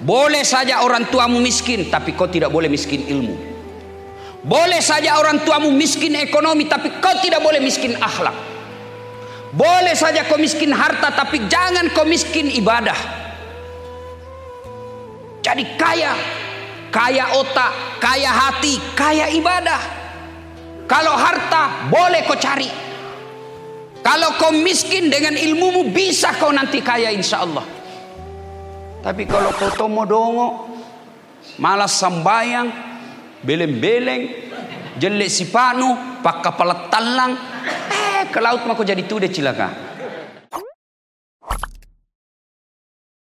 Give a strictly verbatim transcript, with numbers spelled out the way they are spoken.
Boleh saja orang tuamu miskin, tapi kau tidak boleh miskin ilmu. Boleh saja orang tuamu miskin ekonomi, tapi kau tidak boleh miskin akhlak. Boleh saja kau miskin harta, tapi jangan kau miskin ibadah. Jadi kaya, kaya otak, kaya hati, kaya ibadah. Kalau harta boleh kau cari. Kalau kau miskin dengan ilmumu, bisa kau nanti kaya insya Allah. Tapi kalau kau tomodongo, malas sambayang, beleng-beleng, jelek sipanu, pak kepala talang, eh ke laut mah kau jadi tude cilaka.